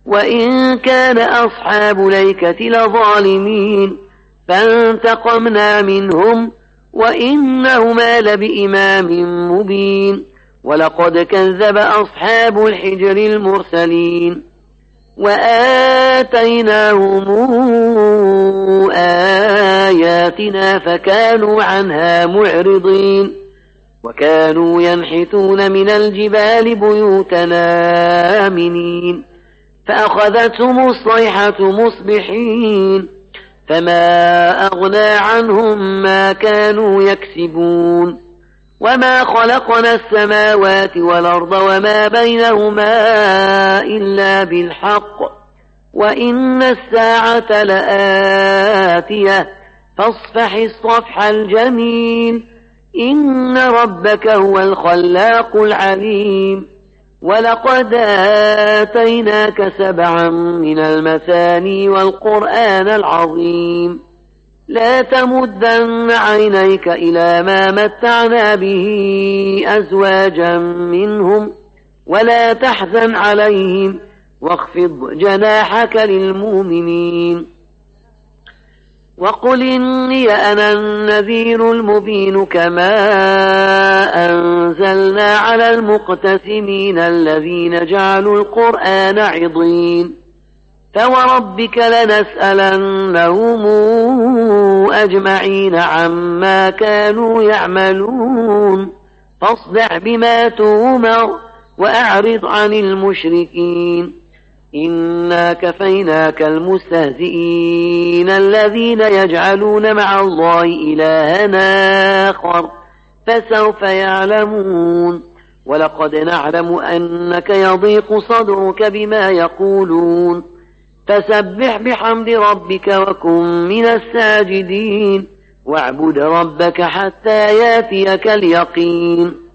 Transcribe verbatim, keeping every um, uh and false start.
وإن كان أصحاب الأيكة لظالمين فانتقمنا منهم وإنهما لبإمام مبين ولقد كذب أصحاب الحجر المرسلين وآتيناهم آياتنا فكانوا عنها معرضين وكانوا ينحتون من الجبال بيوتنا آمنين فأخذتهم الصيحة مصبحين فما أغنى عنهم ما كانوا يكسبون وما خلقنا السماوات والأرض وما بينهما إلا بالحق وإن الساعة لآتية فاصفح الصفح الجميل إن ربك هو الخلاق العليم ولقد آتيناك سبعا من المثاني والقرآن العظيم لا تمدن عينيك إلى ما متعنا به أزواجا منهم ولا تحزن عليهم واخفض جناحك للمؤمنين وقل إني أنا النذير المبين كما أنزلنا على المقتسمين الذين جعلوا القرآن عضين فوربك لنسألنهم أجمعين عما كانوا يعملون فاصدع بما تؤمر وأعرض عن المشركين إنا كفيناك المستهزئين الذين يجعلون مع الله إلها آخر فسوف يعلمون ولقد نعلم أنك يضيق صدرك بما يقولون فسبح بحمد ربك وكن من الساجدين واعبد ربك حتى ياتيك اليقين